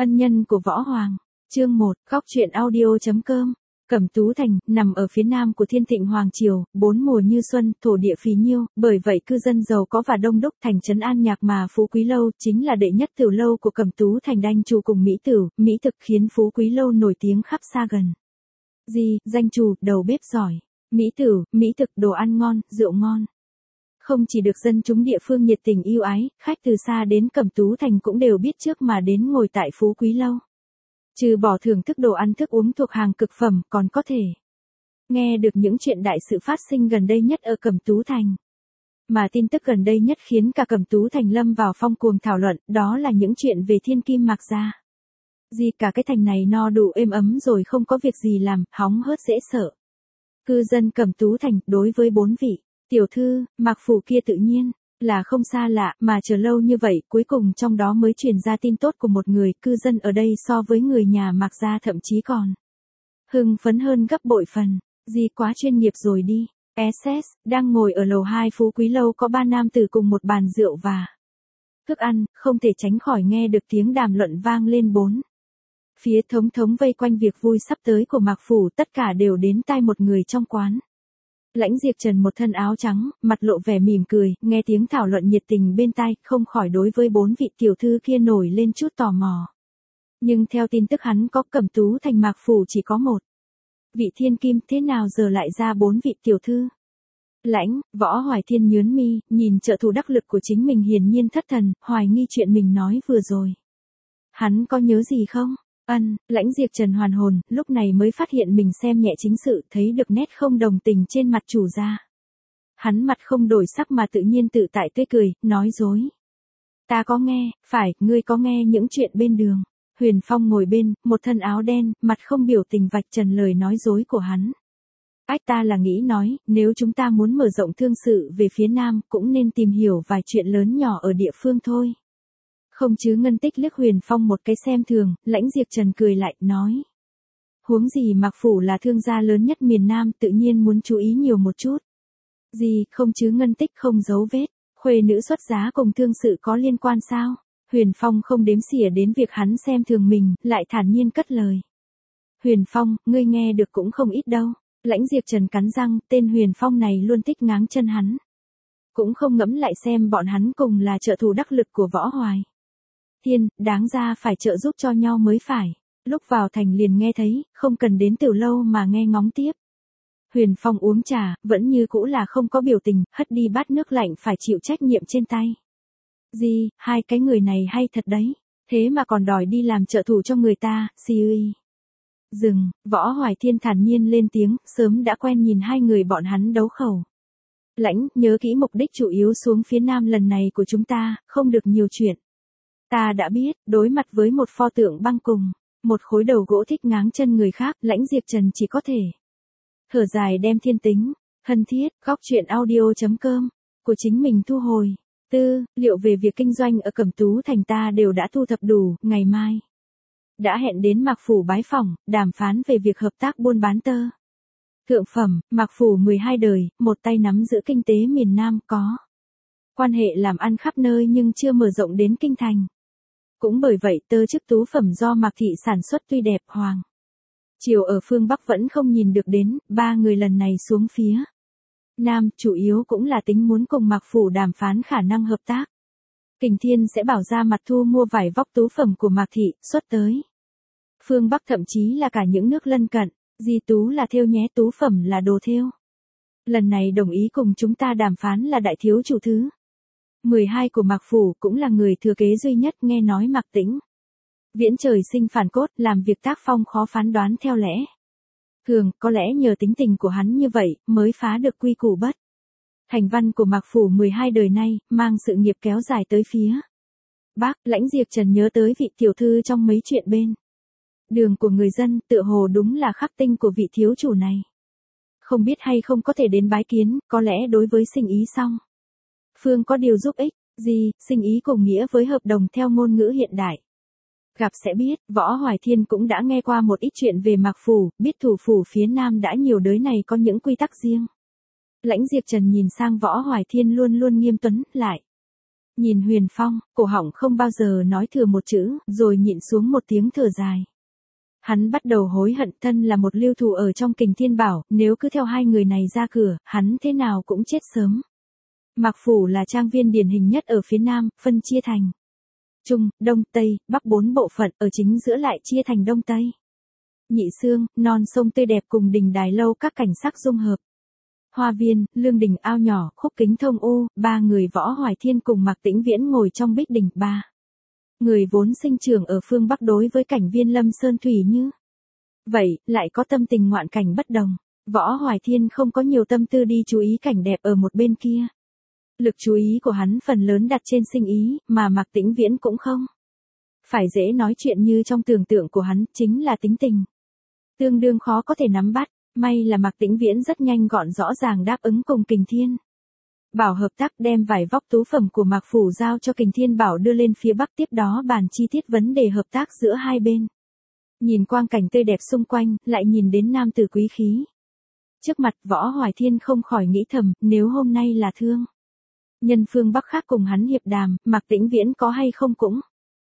Ân nhân của Võ Hoàng. Chương 1, Góc truyện audio.com. Cẩm Tú Thành, nằm ở phía nam của Thiên Thịnh Hoàng Triều, bốn mùa như xuân, thổ địa phì nhiêu, bởi vậy cư dân giàu có và đông đúc. Thành trấn An Nhạc mà Phú Quý Lâu chính là đệ nhất tửu lâu của Cẩm Tú Thành, đanh chủ cùng mỹ tửu, mỹ thực khiến Phú Quý Lâu nổi tiếng khắp xa gần. Danh chủ, đầu bếp giỏi, mỹ tửu, mỹ thực, đồ ăn ngon, rượu ngon. Không chỉ được dân chúng địa phương nhiệt tình yêu ái, khách từ xa đến Cẩm Tú Thành cũng đều biết trước mà đến ngồi tại Phú Quý Lâu. Trừ bỏ thưởng thức đồ ăn thức uống thuộc hàng cực phẩm, còn có thể nghe được những chuyện đại sự phát sinh gần đây nhất ở Cẩm Tú Thành. Mà tin tức gần đây nhất khiến cả Cẩm Tú Thành lâm vào phong cuồng thảo luận, đó là những chuyện về Thiên Kim Mạc Gia. Cả cái thành này no đủ êm ấm rồi không có việc gì làm, hóng hớt dễ sợ. Cư dân Cẩm Tú Thành, đối với bốn vị tiểu thư Mạc phủ kia tự nhiên là không xa lạ, mà chờ lâu như vậy, cuối cùng trong đó mới truyền ra tin tốt của một người. Cư dân ở đây so với người nhà Mạc Gia thậm chí còn hưng phấn hơn gấp bội phần. Quá chuyên nghiệp rồi đi. SS, đang ngồi ở lầu 2 Phú Quý Lâu có 3 nam tử cùng một bàn rượu và thức ăn, không thể tránh khỏi nghe được tiếng đàm luận vang lên bốn phía thống vây quanh việc vui sắp tới của Mạc phủ, tất cả đều đến tai một người trong quán. Lãnh Diệp Trần một thân áo trắng, mặt lộ vẻ mỉm cười, nghe tiếng thảo luận nhiệt tình bên tai, không khỏi đối với bốn vị tiểu thư kia nổi lên chút tò mò. Nhưng theo tin tức hắn có, Cẩm Tú Thành Mạc phủ chỉ có một vị thiên kim, thế nào giờ lại ra bốn vị tiểu thư? Võ Hoài Thiên nhướng mi, nhìn trợ thủ đắc lực của chính mình hiển nhiên thất thần, hoài nghi chuyện mình nói vừa rồi. Hắn có nhớ gì không? Lãnh Diệp Trần hoàn hồn, lúc này mới phát hiện mình xem nhẹ chính sự, thấy được nét không đồng tình trên mặt chủ gia. Hắn mặt không đổi sắc mà tự nhiên tự tại tươi cười, nói dối. Ta có nghe, phải, ngươi có nghe những chuyện bên đường. Huyền Phong ngồi bên, một thân áo đen, mặt không biểu tình vạch trần lời nói dối của hắn. Ta là nghĩ nói, nếu chúng ta muốn mở rộng thương sự về phía nam, cũng nên tìm hiểu vài chuyện lớn nhỏ ở địa phương thôi. Không chứ. Ngân Tích liếc Huyền Phong một cái xem thường, Lãnh Diệp Trần cười lại, nói. Huống gì Mạc phủ là thương gia lớn nhất miền Nam, tự nhiên muốn chú ý nhiều một chút. Không chứ. Ngân Tích không giấu vết, khuê nữ xuất giá cùng thương sự có liên quan sao? Huyền Phong không đếm xỉa đến việc hắn xem thường mình, lại thản nhiên cất lời. Huyền Phong, ngươi nghe được cũng không ít đâu. Lãnh Diệp Trần cắn răng, tên Huyền Phong này luôn thích ngáng chân hắn. Cũng không ngẫm lại xem bọn hắn cùng là trợ thủ đắc lực của Võ Hoài Thiên, đáng ra phải trợ giúp cho nhau mới phải. Lúc vào thành liền nghe thấy, không cần đến tiểu lâu mà nghe ngóng tiếp. Huyền Phong uống trà, vẫn như cũ là không có biểu tình, hất đi bát nước lạnh phải chịu trách nhiệm trên tay. Hai cái người này hay thật đấy, thế mà còn đòi đi làm trợ thủ cho người ta, Dừng, Võ Hoài Thiên thản nhiên lên tiếng, sớm đã quen nhìn hai người bọn hắn đấu khẩu. Nhớ kỹ mục đích chủ yếu xuống phía nam lần này của chúng ta, không được nhiều chuyện. Ta đã biết, đối mặt với một pho tượng băng cùng một khối đầu gỗ thích ngáng chân người khác, Lãnh Diệp Trần chỉ có thể thở dài đem thiên tính thân thiết, góc truyện audio.com của chính mình thu hồi. Liệu về việc kinh doanh ở Cẩm Tú Thành ta đều đã thu thập đủ, ngày mai đã hẹn đến Mạc phủ bái phỏng, đàm phán về việc hợp tác buôn bán tơ thượng phẩm. Mạc phủ 12 đời, một tay nắm giữ kinh tế miền Nam, có quan hệ làm ăn khắp nơi nhưng chưa mở rộng đến kinh thành. Cũng bởi vậy tơ chức tú phẩm do Mạc thị sản xuất tuy đẹp, hoàng triều ở phương Bắc vẫn không nhìn được đến. Ba người lần này xuống phía nam, chủ yếu cũng là tính muốn cùng Mạc phủ đàm phán khả năng hợp tác. Kình Thiên sẽ bảo ra mặt thu mua vải vóc tú phẩm của Mạc thị, xuất tới phương Bắc, thậm chí là cả những nước lân cận. Tú là thêu nhé, tú phẩm là đồ thêu. Lần này đồng ý cùng chúng ta đàm phán là đại thiếu chủ thứ 12 của Mạc phủ, cũng là người thừa kế duy nhất. Nghe nói Mạc Tĩnh Viễn trời sinh phản cốt, làm việc tác phong khó phán đoán theo lẽ thường, có lẽ nhờ tính tình của hắn như vậy, mới phá được quy củ bất thành văn của Mạc phủ 12 đời nay, mang sự nghiệp kéo dài tới phía Bắc. Lãnh Diệp Trần nhớ tới vị tiểu thư trong mấy chuyện bên đường của người dân, tựa hồ đúng là khắc tinh của vị thiếu chủ này. Không biết hay không có thể đến bái kiến, có lẽ đối với sinh ý xong phương có điều giúp ích. Sinh ý cùng nghĩa với hợp đồng theo ngôn ngữ hiện đại. Gặp sẽ biết, Võ Hoài Thiên cũng đã nghe qua một ít chuyện về Mạc phủ, biết thủ phủ phía nam đã nhiều đời này có những quy tắc riêng. Lãnh Diệp Trần nhìn sang Võ Hoài Thiên luôn luôn nghiêm tuấn, lại Nhìn Huyền Phong, cổ họng không bao giờ nói thừa một chữ, rồi nhịn xuống một tiếng thở dài. Hắn bắt đầu hối hận, thân là một lưu thủ ở trong Kình Thiên Bảo, nếu cứ theo hai người này ra cửa, hắn thế nào cũng chết sớm. Mạc Phủ là trang viên điển hình nhất ở phía Nam, phân chia thành Trung, Đông, Tây, Bắc 4 bộ phận, ở chính giữa lại chia thành Đông Tây. Nhị Xương, non sông tươi đẹp cùng đình đài lâu các cảnh sắc dung hợp. Hoa viên, lương đình ao nhỏ, khúc kính thông u, ba người Võ Hoài Thiên cùng Mạc Tĩnh Viễn ngồi trong bích đình, ba người vốn sinh trưởng ở phương Bắc đối với cảnh viên Lâm Sơn Thủy như vậy, lại có tâm tình ngoạn cảnh bất đồng. Võ Hoài Thiên không có nhiều tâm tư đi chú ý cảnh đẹp ở một bên kia. Lực chú ý của hắn phần lớn đặt trên sinh ý, mà Mạc Tĩnh Viễn cũng không phải dễ nói chuyện như trong tưởng tượng của hắn, chính là tính tình tương đương khó có thể nắm bắt. May là Mạc Tĩnh Viễn rất nhanh gọn rõ ràng đáp ứng cùng Kình Thiên Bảo hợp tác, đem vài vóc tú phẩm của Mạc Phủ giao cho Kình Thiên Bảo đưa lên phía Bắc, tiếp đó bàn chi tiết vấn đề hợp tác giữa hai bên. Nhìn quang cảnh tươi đẹp xung quanh, lại nhìn đến nam tử quý khí trước mặt, Võ Hoài Thiên không khỏi nghĩ thầm, nếu hôm nay là thương nhân phương Bắc khác cùng hắn hiệp đàm, Mạc Tĩnh Viễn có hay không cũng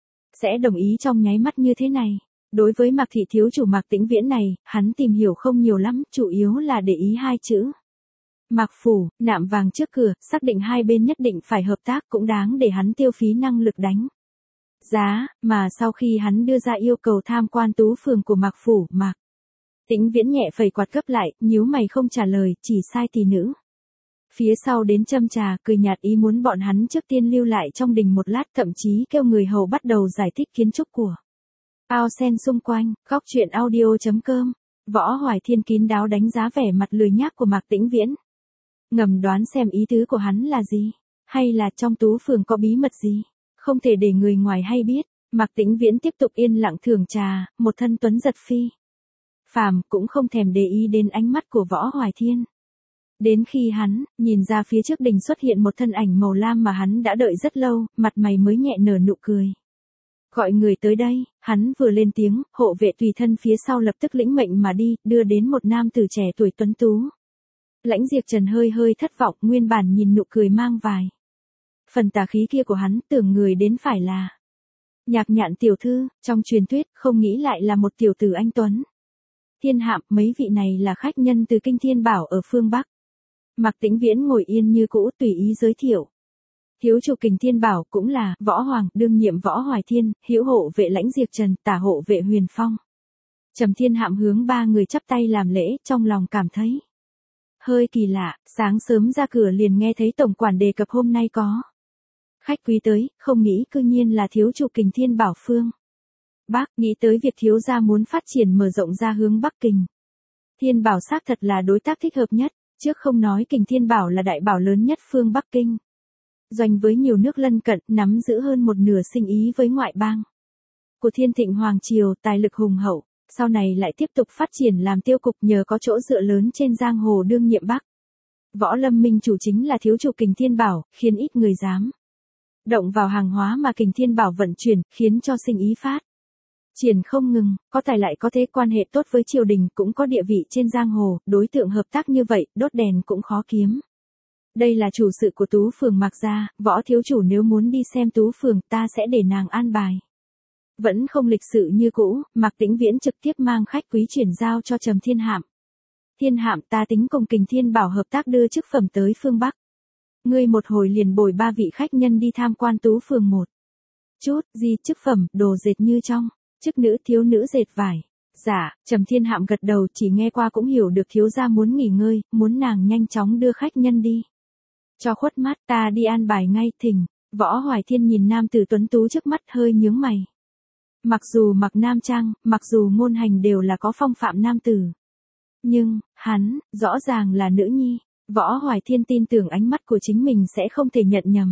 sẽ đồng ý trong nháy mắt như thế này. Đối với Mạc thị thiếu chủ Mạc Tĩnh Viễn này, hắn tìm hiểu không nhiều lắm, chủ yếu là để ý hai chữ Mạc Phủ, nạm vàng trước cửa, xác định hai bên nhất định phải hợp tác, cũng đáng để hắn tiêu phí năng lực đánh giá, mà sau khi hắn đưa ra yêu cầu tham quan tú phường của Mạc Phủ, Mạc Tĩnh Viễn nhẹ phẩy quạt gấp lại, nhíu mày không trả lời, chỉ sai tỷ nữ phía sau đến châm trà, cười nhạt, ý muốn bọn hắn trước tiên lưu lại trong đình một lát, thậm chí kêu người hầu bắt đầu giải thích kiến trúc của ao sen xung quanh. Góc truyện audio.com. Võ Hoài Thiên kín đáo đánh giá vẻ mặt lười nhác của Mạc Tĩnh Viễn. Ngầm đoán xem ý tứ của hắn là gì, hay là trong tú phường có bí mật gì, không thể để người ngoài hay biết. Mạc Tĩnh Viễn tiếp tục yên lặng thưởng trà, một thân tuấn giật phi phàm, cũng không thèm để ý đến ánh mắt của Võ Hoài Thiên. Đến khi hắn nhìn ra phía trước đình xuất hiện một thân ảnh màu lam mà hắn đã đợi rất lâu, mặt mày mới nhẹ nở nụ cười. Gọi người tới đây, hắn vừa lên tiếng, hộ vệ tùy thân phía sau lập tức lĩnh mệnh mà đi, đưa đến một nam tử trẻ tuổi tuấn tú. Lãnh Diệp Trần hơi hơi thất vọng, nguyên bản nhìn nụ cười mang vài phần tà khí kia của hắn, tưởng người đến phải là Nhạc Nhạn tiểu thư, trong truyền thuyết, không nghĩ lại là một tiểu tử anh tuấn. Thiên Hạm, mấy vị này là khách nhân từ Kinh Thiên Bảo ở phương Bắc. Mạc Tĩnh Viễn ngồi yên như cũ, tùy ý giới thiệu. Thiếu chủ Kình Thiên Bảo cũng là Võ Hoàng, đương nhiệm Võ Hoài Thiên, hữu hộ vệ Lãnh Diệp Trần, tả hộ vệ Huyền Phong. Trầm Thiên Hạm hướng ba người chắp tay làm lễ, trong lòng cảm thấy hơi kỳ lạ, sáng sớm ra cửa liền nghe thấy tổng quản đề cập hôm nay có khách quý tới, không nghĩ cư nhiên là thiếu chủ Kình Thiên Bảo phương Bắc, nghĩ tới việc thiếu gia muốn phát triển mở rộng ra hướng Bắc Kình Thiên Bảo xác thật là đối tác thích hợp nhất, trước không nói Kình Thiên Bảo là đại bảo lớn nhất phương Bắc Kinh doanh với nhiều nước lân cận, nắm giữ hơn một nửa sinh ý với ngoại bang của Thiên Thịnh Hoàng Triều, tài lực hùng hậu, sau này lại tiếp tục phát triển làm tiêu cục, nhờ có chỗ dựa lớn trên giang hồ đương nhiệm Bắc. Võ Lâm Minh chủ chính là thiếu chủ Kình Thiên Bảo, khiến ít người dám động vào hàng hóa mà Kình Thiên Bảo vận chuyển, khiến cho sinh ý phát triển không ngừng, có tài lại có thế quan hệ tốt với triều đình, cũng có địa vị trên giang hồ, đối tượng hợp tác như vậy, đốt đèn cũng khó kiếm. Đây là chủ sự của tú phường Mạc gia, Võ thiếu chủ nếu muốn đi xem tú phường, ta sẽ để nàng an bài. Vẫn không lịch sự như cũ, Mạc Tĩnh Viễn trực tiếp mang khách quý chuyển giao cho Trầm Thiên Hạm. Thiên Hạm, ta tính cùng Kình Thiên Bảo hợp tác đưa chức phẩm tới phương Bắc. Ngươi một hồi liền bồi ba vị khách nhân đi tham quan tú phường một chút, gì chức phẩm, đồ dệt như trong, chức nữ thiếu nữ dệt vải. Dạ, Trầm Thiên Hạm gật đầu, chỉ nghe qua cũng hiểu được thiếu gia muốn nghỉ ngơi, muốn nàng nhanh chóng đưa khách nhân đi. Cho khuất mắt, ta đi an bài ngay, thỉnh. Võ Hoài Thiên nhìn nam tử tuấn tú trước mắt hơi nhướng mày. Mặc dù mặc nam trang, mặc dù ngôn hành đều là có phong phạm nam tử. Nhưng, hắn, rõ ràng là nữ nhi. Võ Hoài Thiên tin tưởng ánh mắt của chính mình sẽ không thể nhận nhầm.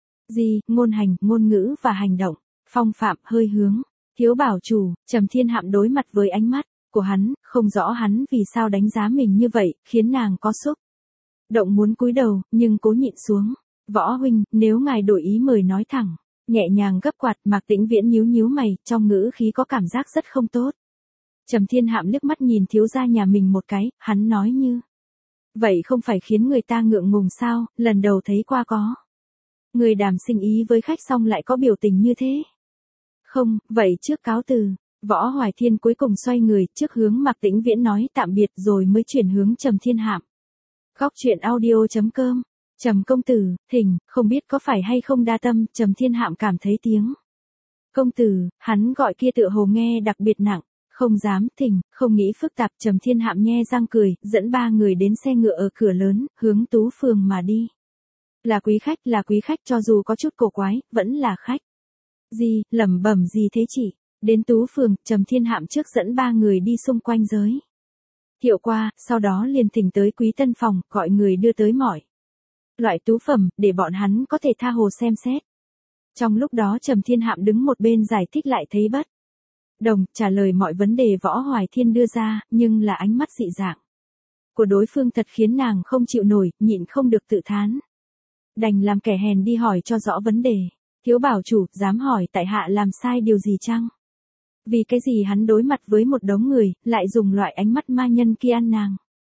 Gì, ngôn hành, ngôn ngữ và hành động, phong phạm, hơi hướng. Thiếu bảo chủ, Trầm Thiên Hạm đối mặt với ánh mắt của hắn, không rõ hắn vì sao đánh giá mình như vậy, khiến nàng có xúc động muốn cúi đầu, nhưng cố nhịn xuống. Võ huynh, nếu ngài đổi ý mời nói thẳng. Nhẹ nhàng gấp quạt, Mạc Tĩnh Viễn nhíu nhíu mày, trong ngữ khí có cảm giác rất không tốt. Trầm Thiên Hạm liếc mắt nhìn thiếu gia nhà mình một cái, hắn nói như vậy không phải khiến người ta ngượng ngùng sao, lần đầu thấy qua có Người đàm sinh ý với khách xong lại có biểu tình như thế. Không, vậy trước cáo từ. Võ Hoài Thiên cuối cùng xoay người trước hướng Mạc Tĩnh Viễn nói tạm biệt rồi mới chuyển hướng Trầm Thiên Hạm. Góc truyện audio.com. Trầm công tử, thỉnh, không biết có phải hay không đa tâm, Trầm Thiên Hạm cảm thấy tiếng. Công tử, hắn gọi kia tựa hồ nghe đặc biệt nặng, không dám, thỉnh, không nghĩ phức tạp, Trầm Thiên Hạm nhe răng cười, dẫn ba người đến xe ngựa ở cửa lớn, hướng Tú Phường mà đi. Là quý khách cho dù có chút cổ quái, vẫn là khách. Gì, lẩm bẩm gì thế chị? Đến Tú Phường, Trầm Thiên Hạm trước dẫn ba người đi xung quanh giới thiệu qua, sau đó liền thỉnh tới Quý Tân phòng, gọi người đưa tới mọi loại tú phẩm, để bọn hắn có thể tha hồ xem xét. Trong lúc đó Trầm Thiên Hạm đứng một bên giải thích lại thấy bất đồng, trả lời mọi vấn đề Võ Hoài Thiên đưa ra, nhưng là ánh mắt dị dạng của đối phương thật khiến nàng không chịu nổi, nhịn không được tự thán. Đành làm kẻ hèn đi hỏi cho rõ vấn đề. Thiếu bảo chủ, dám hỏi tại hạ làm sai điều gì chăng? Vì cái gì hắn đối mặt với một đống người, lại dùng loại ánh mắt ma nhân kia ăn nàng?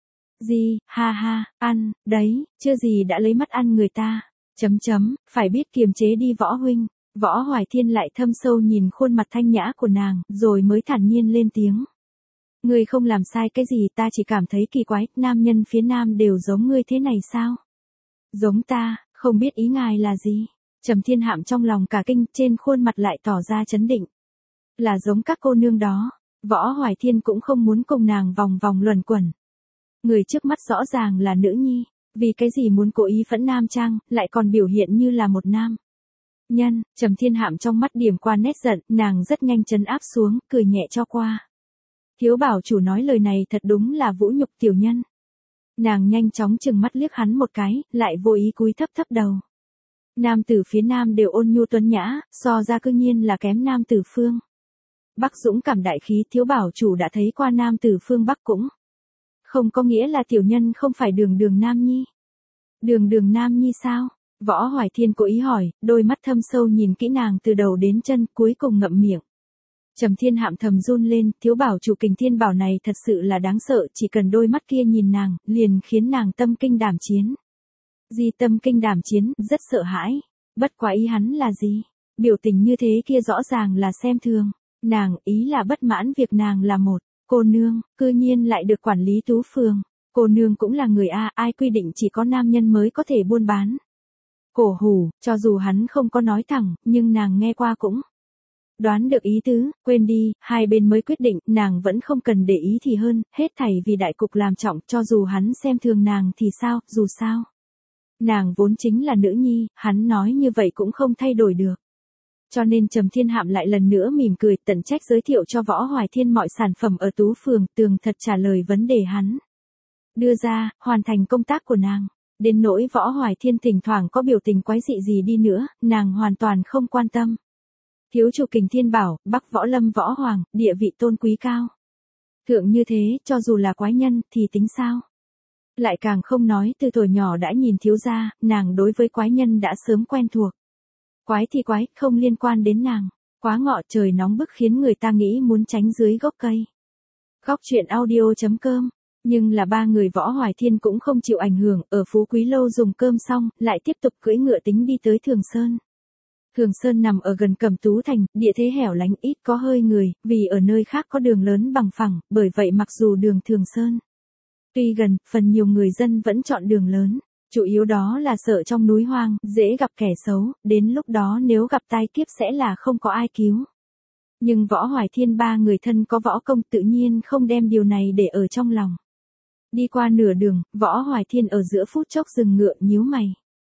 Gì, ha ha, ăn, đấy, chưa gì đã lấy mắt ăn người ta. Phải biết kiềm chế đi Võ huynh. Võ Hoài Thiên lại thâm sâu nhìn khuôn mặt thanh nhã của nàng, rồi mới thản nhiên lên tiếng. Ngươi không làm sai cái gì, ta chỉ cảm thấy kỳ quái, nam nhân phía nam đều giống ngươi thế này sao? Giống ta, không biết ý ngài là gì? Trầm Thiên Hạm trong lòng cả kinh, trên khuôn mặt lại tỏ ra chấn định. Là giống các cô nương đó. Võ Hoài Thiên cũng không muốn cùng nàng vòng vòng luẩn quẩn. Người trước mắt rõ ràng là nữ nhi, vì cái gì muốn cố ý phẫn nam trang, lại còn biểu hiện như là một nam nhân. Trầm Thiên Hạm trong mắt điểm qua nét giận, nàng rất nhanh trấn áp xuống, cười nhẹ cho qua. Thiếu bảo chủ nói lời này thật đúng là vũ nhục tiểu nhân. Nàng nhanh chóng chừng mắt liếc hắn một cái, lại vô ý cúi thấp thấp đầu. Nam tử phía nam đều ôn nhu tuấn nhã, so ra cư nhiên là kém nam tử phương Bắc dũng cảm đại khí, thiếu bảo chủ đã thấy qua nam tử phương Bắc cũng. Không có nghĩa là tiểu nhân không phải đường đường nam nhi. Đường nam nhi sao? Võ Hoài Thiên cố ý hỏi, đôi mắt thâm sâu nhìn kỹ nàng từ đầu đến chân, cuối cùng ngậm miệng. Trầm Thiên Hạm thầm run lên, thiếu bảo chủ Kình Thiên Bảo này thật sự là đáng sợ, chỉ cần đôi mắt kia nhìn nàng, liền khiến nàng tâm kinh đảm chiến. Gì tâm kinh đảm chiến, rất sợ hãi. Bất quá ý hắn là gì? Biểu tình như thế kia rõ ràng là xem thường. Nàng, ý là bất mãn việc nàng là một cô nương, cư nhiên lại được quản lý Tú Phường. Cô nương cũng là người A, ai quy định chỉ có nam nhân mới có thể buôn bán. Cổ hủ, cho dù hắn không có nói thẳng, nhưng nàng nghe qua cũng đoán được ý tứ, quên đi, hai bên mới quyết định, nàng vẫn không cần để ý thì hơn, hết thảy vì đại cục làm trọng, cho dù hắn xem thường nàng thì sao, dù sao. Nàng vốn chính là nữ nhi, hắn nói như vậy cũng không thay đổi được. Cho nên Trầm Thiên Hạm lại lần nữa mỉm cười, tận trách giới thiệu cho Võ Hoài Thiên mọi sản phẩm ở Tú Phường, tường thật trả lời vấn đề hắn đưa ra, hoàn thành công tác của nàng. Đến nỗi Võ Hoài Thiên thỉnh thoảng có biểu tình quái dị gì đi nữa, nàng hoàn toàn không quan tâm. Thiếu chủ Kình Thiên Bảo, Bắc Võ Lâm Võ Hoàng, địa vị tôn quý cao. Thượng như thế, cho dù là quái nhân, thì tính sao? Lại càng không nói từ tuổi nhỏ đã nhìn thiếu gia, nàng đối với quái nhân đã sớm quen thuộc. Quái thì quái, không liên quan đến nàng. Quá ngọ trời nóng bức khiến người ta nghĩ muốn tránh dưới gốc cây. Góc truyện audio.com. Nhưng là ba người Võ Hoài Thiên cũng không chịu ảnh hưởng, ở Phú Quý Lâu dùng cơm xong, lại tiếp tục cưỡi ngựa tính đi tới Thường Sơn. Thường Sơn nằm ở gần Cẩm Tú Thành, địa thế hẻo lánh ít có hơi người, vì ở nơi khác có đường lớn bằng phẳng, bởi vậy mặc dù đường Thường Sơn tuy gần, phần nhiều người dân vẫn chọn đường lớn. Chủ yếu đó là sợ trong núi hoang, dễ gặp kẻ xấu, đến lúc đó nếu gặp tai kiếp sẽ là không có ai cứu. Nhưng Võ Hoài Thiên ba người thân có võ công tự nhiên không đem điều này để ở trong lòng. Đi qua nửa đường, Võ Hoài Thiên ở giữa phút chốc dừng ngựa nhíu mày.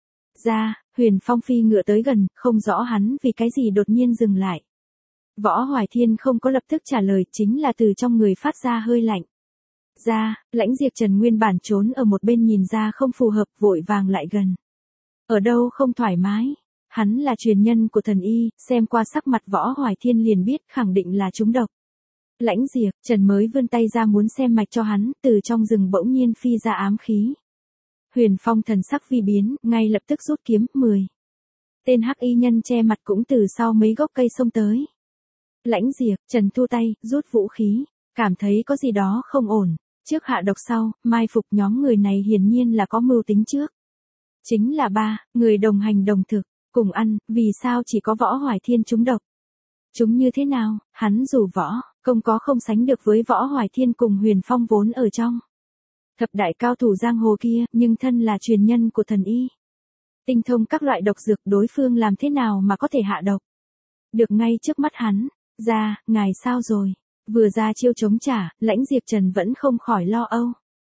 Huyền Phong phi ngựa tới gần, không rõ hắn vì cái gì đột nhiên dừng lại. Võ Hoài Thiên không có lập tức trả lời, chính là từ trong người phát ra hơi lạnh. Lãnh Diệp Trần nguyên bản trốn ở một bên nhìn ra không phù hợp, vội vàng lại gần. Ở đâu không thoải mái? Hắn là truyền nhân của thần y, xem qua sắc mặt Võ Hoài Thiên liền biết khẳng định là trúng độc. Lãnh Diệp Trần mới vươn tay ra muốn xem mạch cho hắn, từ trong rừng bỗng nhiên phi ra ám khí. Huyền Phong thần sắc vi biến, ngay lập tức rút kiếm, 10. Tên hắc y nhân che mặt cũng từ sau mấy gốc cây xông tới. Lãnh Diệp Trần thu tay, rút vũ khí, cảm thấy có gì đó không ổn. Trước hạ độc sau, mai phục nhóm người này hiển nhiên là có mưu tính trước. Chính là ba người đồng hành đồng thực. cùng ăn, vì sao chỉ có Võ Hoài Thiên trúng độc? Chúng như thế nào, hắn dù võ, công có không sánh được với Võ Hoài Thiên cùng Huyền Phong vốn ở trong thập đại cao thủ giang hồ kia, nhưng thân là truyền nhân của thần y. Tinh thông các loại độc dược, đối phương làm thế nào mà có thể hạ độc? Được ngay trước mắt hắn, ra, ngài sao rồi? Vừa ra chiêu chống trả, Lãnh Diệp Trần vẫn không khỏi lo âu.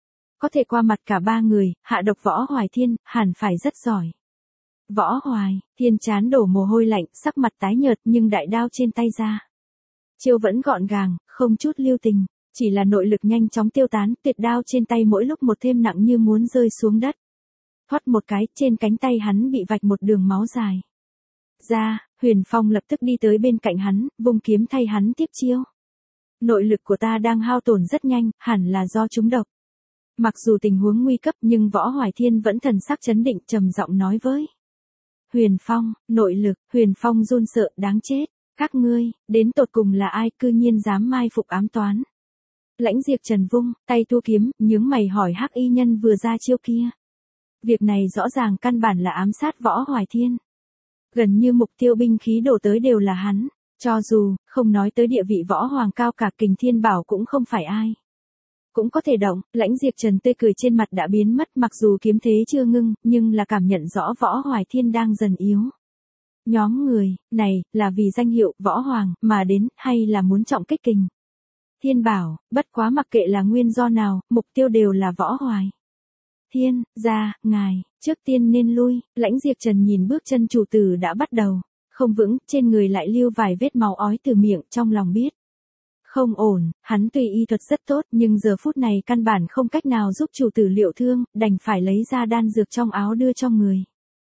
Có thể qua mặt cả ba người, hạ độc Võ Hoài Thiên, hẳn phải rất giỏi. Võ Hoài Thiên trán đổ mồ hôi lạnh, sắc mặt tái nhợt nhưng đại đao trên tay ra. Chiêu vẫn gọn gàng, không chút lưu tình, chỉ là nội lực nhanh chóng tiêu tán, tuyệt đao trên tay mỗi lúc một thêm nặng như muốn rơi xuống đất. Thoát một cái, trên cánh tay hắn bị vạch một đường máu dài. Ra, Huyền Phong lập tức đi tới bên cạnh hắn, vung kiếm thay hắn tiếp chiêu. Nội lực của ta đang hao tổn rất nhanh, hẳn là do trúng độc. Mặc dù tình huống nguy cấp nhưng Võ Hoài Thiên vẫn thần sắc trấn định, trầm giọng nói với Huyền Phong, nội lực. Huyền Phong run sợ, đáng chết. Các ngươi, đến tột cùng là ai cư nhiên dám mai phục ám toán? Lãnh Diệp Trần vung tay thu kiếm, nhướng mày hỏi Hắc Y nhân vừa ra chiêu kia. Việc này rõ ràng căn bản là ám sát Võ Hoài Thiên. Gần như mục tiêu binh khí đổ tới đều là hắn. Cho dù, không nói tới địa vị võ hoàng cao cả, Kình Thiên Bảo cũng không phải ai cũng có thể động. Lãnh Diệp Trần tươi cười trên mặt đã biến mất, mặc dù kiếm thế chưa ngưng, nhưng là cảm nhận rõ Võ Hoài Thiên đang dần yếu. Nhóm người này là vì danh hiệu Võ Hoàng mà đến, hay là muốn trọng kích Kình Thiên Bảo? Bất quá mặc kệ là nguyên do nào, mục tiêu đều là Võ Hoài Thiên. Ra, ngài trước tiên nên lui. Lãnh Diệp Trần nhìn bước chân chủ tử đã bắt đầu không vững, trên người lại lưu vài vết máu ói từ miệng, trong lòng biết không ổn. Hắn tuy y thuật rất tốt nhưng giờ phút này căn bản không cách nào giúp chủ tử liệu thương, đành phải lấy ra đan dược trong áo đưa cho người.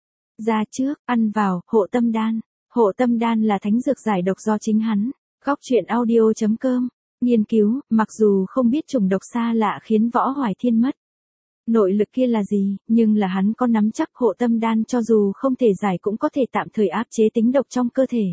Ra trước, ăn vào, hộ tâm đan. Hộ tâm đan là thánh dược giải độc do chính hắn, Góc Truyện Audio.com nghiên cứu, mặc dù không biết chủng độc xa lạ khiến Võ Hoài Thiên mất nội lực kia là gì, nhưng là hắn có nắm chắc hộ tâm đan cho dù không thể giải cũng có thể tạm thời áp chế tính độc trong cơ thể.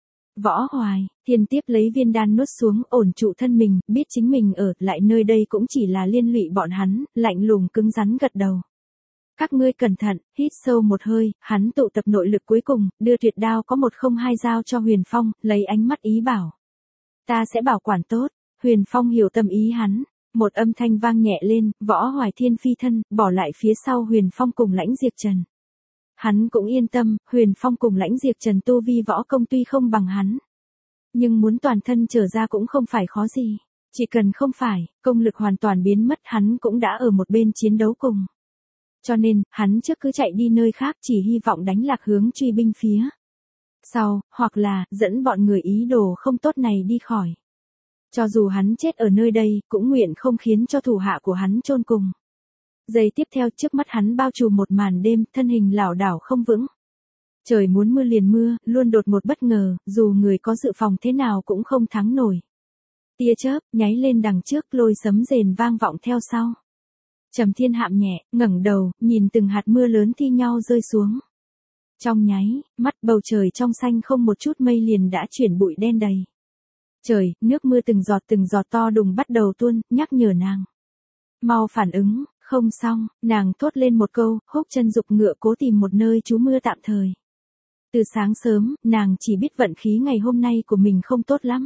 Võ Hoài Thiên tiếp lấy viên đan nuốt xuống, ổn trụ thân mình, biết chính mình ở lại nơi đây cũng chỉ là liên lụy bọn hắn, lạnh lùng cứng rắn gật đầu. Các ngươi cẩn thận. Hít sâu một hơi, hắn tụ tập nội lực cuối cùng, đưa tuyệt đao có 102 giao cho Huyền Phong, lấy ánh mắt ý bảo. Ta sẽ bảo quản tốt. Huyền Phong hiểu tâm ý hắn. Một âm thanh vang nhẹ lên, Võ Hoài Thiên phi thân, bỏ lại phía sau Huyền Phong cùng Lãnh Diệp Trần. Hắn cũng yên tâm, Huyền Phong cùng Lãnh Diệp Trần tu vi võ công tuy không bằng hắn, nhưng muốn toàn thân trở ra cũng không phải khó gì. Chỉ cần không phải công lực hoàn toàn biến mất, hắn cũng đã ở một bên chiến đấu cùng. Cho nên, hắn trước cứ chạy đi nơi khác, chỉ hy vọng đánh lạc hướng truy binh phía sau, hoặc là dẫn bọn người ý đồ không tốt này đi khỏi. Cho dù hắn chết ở nơi đây, cũng nguyện không khiến cho thủ hạ của hắn chôn cùng. Giây tiếp theo, trước mắt hắn bao trùm một màn đêm, thân hình lảo đảo không vững. Trời muốn mưa liền mưa, luôn đột một bất ngờ, dù người có dự phòng thế nào cũng không thắng nổi. Tia chớp nháy lên đằng trước, lôi sấm rền vang vọng theo sau. Trầm Thiên hạm nhẹ, ngẩng đầu, nhìn từng hạt mưa lớn thi nhau rơi xuống. Trong nháy mắt, bầu trời trong xanh không một chút mây liền đã chuyển bụi đen đầy trời, nước mưa từng giọt to đùng bắt đầu tuôn, nhắc nhở nàng mau phản ứng. Không xong, nàng thốt lên một câu, húc chân dục ngựa cố tìm một nơi trú mưa tạm thời. Từ sáng sớm, nàng chỉ biết vận khí ngày hôm nay của mình không tốt lắm.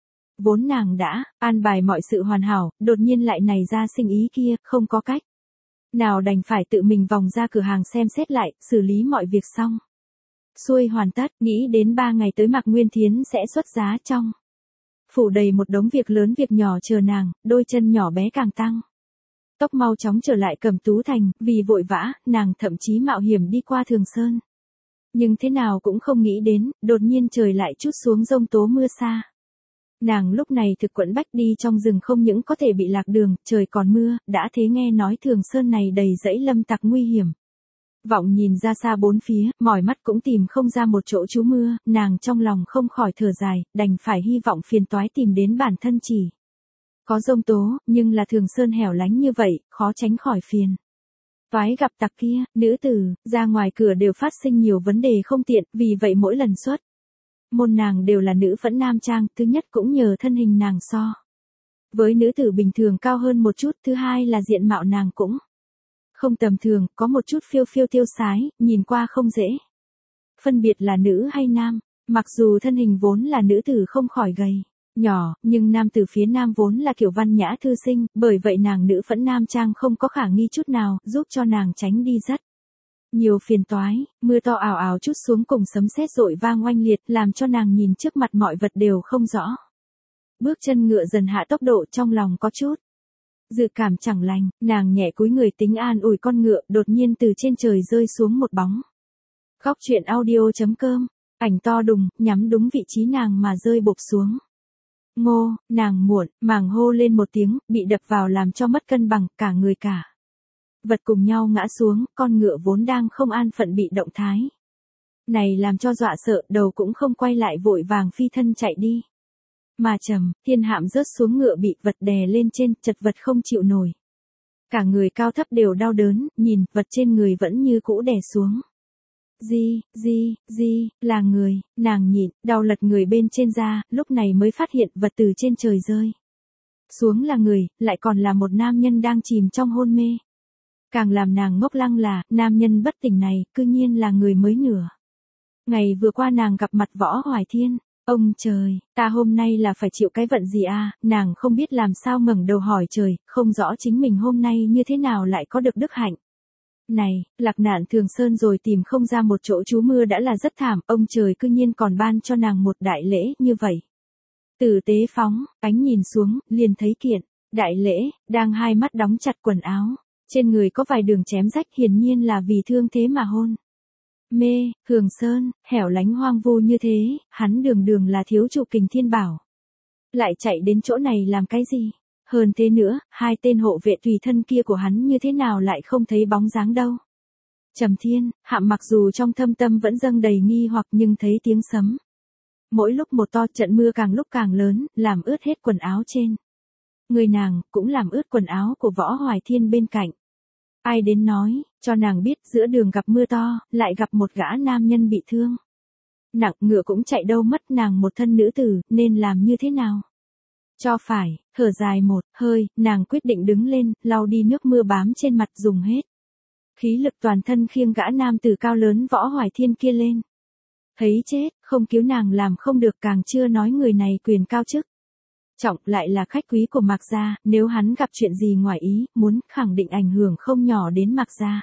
Vốn nàng đã an bài mọi sự hoàn hảo, đột nhiên lại nảy ra sinh ý kia, không có cách nào đành phải tự mình vòng ra cửa hàng xem xét lại, xử lý mọi việc xong xuôi hoàn tất, nghĩ đến 3 ngày tới Mạc Nguyên Thiến sẽ xuất giá trong phủ đầy một đống việc lớn việc nhỏ chờ nàng, đôi chân nhỏ bé càng tăng tốc mau chóng trở lại Cẩm Tú Thành. Vì vội vã, nàng thậm chí mạo hiểm đi qua Thường Sơn. Nhưng thế nào cũng không nghĩ đến, đột nhiên trời lại trút xuống giông tố mưa xa. Nàng lúc này thực quẫn bách đi trong rừng, không những có thể bị lạc đường, trời còn mưa, đã thế nghe nói Thường Sơn này đầy dãy lâm tặc nguy hiểm. Vọng nhìn ra xa bốn phía, mỏi mắt cũng tìm không ra một chỗ trú mưa, nàng trong lòng không khỏi thở dài, đành phải hy vọng phiền toái tìm đến bản thân chỉ có giông tố, nhưng là Thường Sơn hẻo lánh như vậy, khó tránh khỏi phiền toái gặp tặc kia. Nữ tử ra ngoài cửa đều phát sinh nhiều vấn đề không tiện, vì vậy mỗi lần xuất môn nàng đều là nữ phẫn nam trang, thứ nhất cũng nhờ thân hình nàng so với nữ tử bình thường cao hơn một chút, thứ hai là diện mạo nàng cũng không tầm thường, có một chút phiêu phiêu tiêu sái, nhìn qua không dễ phân biệt là nữ hay nam. Mặc dù thân hình vốn là nữ tử không khỏi gầy, nhỏ, nhưng nam tử phía nam vốn là kiểu văn nhã thư sinh, bởi vậy nàng nữ phẫn nam trang không có khả nghi chút nào, giúp cho nàng tránh đi rất nhiều phiền toái. Mưa to ào ào trút xuống cùng sấm sét rội vang oanh liệt, làm cho nàng nhìn trước mặt mọi vật đều không rõ. Bước chân ngựa dần hạ tốc độ, trong lòng có chút dự cảm chẳng lành, nàng nhẹ cúi người tính an ủi con ngựa, đột nhiên từ trên trời rơi xuống một bóng. Góc truyện audio.com, ảnh to đùng, nhắm đúng vị trí nàng mà rơi bộp xuống. Ngô, nàng muộn, màng hô lên một tiếng, bị đập vào làm cho mất cân bằng, cả người cả vật cùng nhau ngã xuống, con ngựa vốn đang không an phận bị động thái này làm cho dọa sợ, đầu cũng không quay lại vội vàng phi thân chạy đi. Mà trầm, thiên hạm rớt xuống ngựa bị vật đè lên trên, chật vật không chịu nổi. Cả người cao thấp đều đau đớn, nhìn, vật trên người vẫn như cũ đè xuống. Là người, nàng nhịn, đau lật người bên trên ra, lúc này mới phát hiện vật từ trên trời rơi xuống là người, lại còn là một nam nhân đang chìm trong hôn mê. Càng làm nàng ngốc lăng là, nam nhân bất tỉnh này, cư nhiên là người mới nửa ngày vừa qua nàng gặp mặt Võ Hoài Thiên. Ông trời, ta hôm nay là phải chịu cái vận gì à, nàng không biết làm sao ngẩng đầu hỏi trời, không rõ chính mình hôm nay như thế nào lại có được đức hạnh này, lạc nạn thường sơn rồi tìm không ra một chỗ trú mưa đã là rất thảm, ông trời cư nhiên còn ban cho nàng một đại lễ như vậy. Tử tế phóng, ánh nhìn xuống, liền thấy kiện, đại lễ, đang hai mắt đóng chặt quần áo, trên người có vài đường chém rách, hiển nhiên là vì thương thế mà hôn mê. Hường Sơn, hẻo lánh hoang vu như thế, hắn đường đường là thiếu chủ Kình Thiên Bảo, lại chạy đến chỗ này làm cái gì? Hơn thế nữa, hai tên hộ vệ tùy thân kia của hắn như thế nào lại không thấy bóng dáng đâu. Trầm Thiên, Hạm mặc dù trong thâm tâm vẫn dâng đầy nghi hoặc nhưng thấy tiếng sấm mỗi lúc một to, trận mưa càng lúc càng lớn, làm ướt hết quần áo trên người nàng, cũng làm ướt quần áo của Võ Hoài Thiên bên cạnh. Ai đến nói, cho nàng biết giữa đường gặp mưa to, lại gặp một gã nam nhân bị thương nặng, ngựa cũng chạy đâu mất, nàng một thân nữ tử, nên làm như thế nào? Cho phải, thở dài một hơi, nàng quyết định đứng lên, lau đi nước mưa bám trên mặt, dùng hết khí lực toàn thân khiêng gã nam tử cao lớn Võ Hoài Thiên kia lên. Thấy chết, không cứu nàng làm không được, càng chưa nói người này quyền cao chức trọng, lại là khách quý của Mạc gia, nếu hắn gặp chuyện gì ngoài ý muốn, khẳng định ảnh hưởng không nhỏ đến Mạc gia.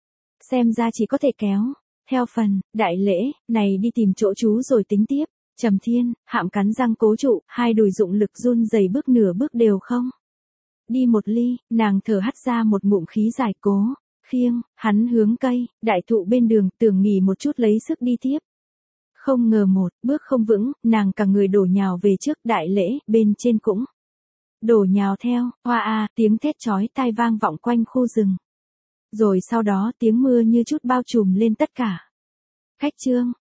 Xem ra chỉ có thể kéo theo phần đại lễ này đi tìm chỗ trú rồi tính tiếp. Trầm Thiên, Hạm cắn răng cố trụ, hai đùi dụng lực run rẩy bước nửa bước đều không đi một ly, nàng thở hắt ra một ngụm khí dài, cố khiêng hắn hướng cây đại thụ bên đường, tưởng nghỉ một chút lấy sức đi tiếp. Không ngờ một bước không vững, nàng cả người đổ nhào về trước, đại lễ bên trên cũng đổ nhào theo. Hoa a, tiếng thét chói tai vang vọng quanh khu rừng. Rồi sau đó tiếng mưa như chút bao trùm lên tất cả. Khách trương,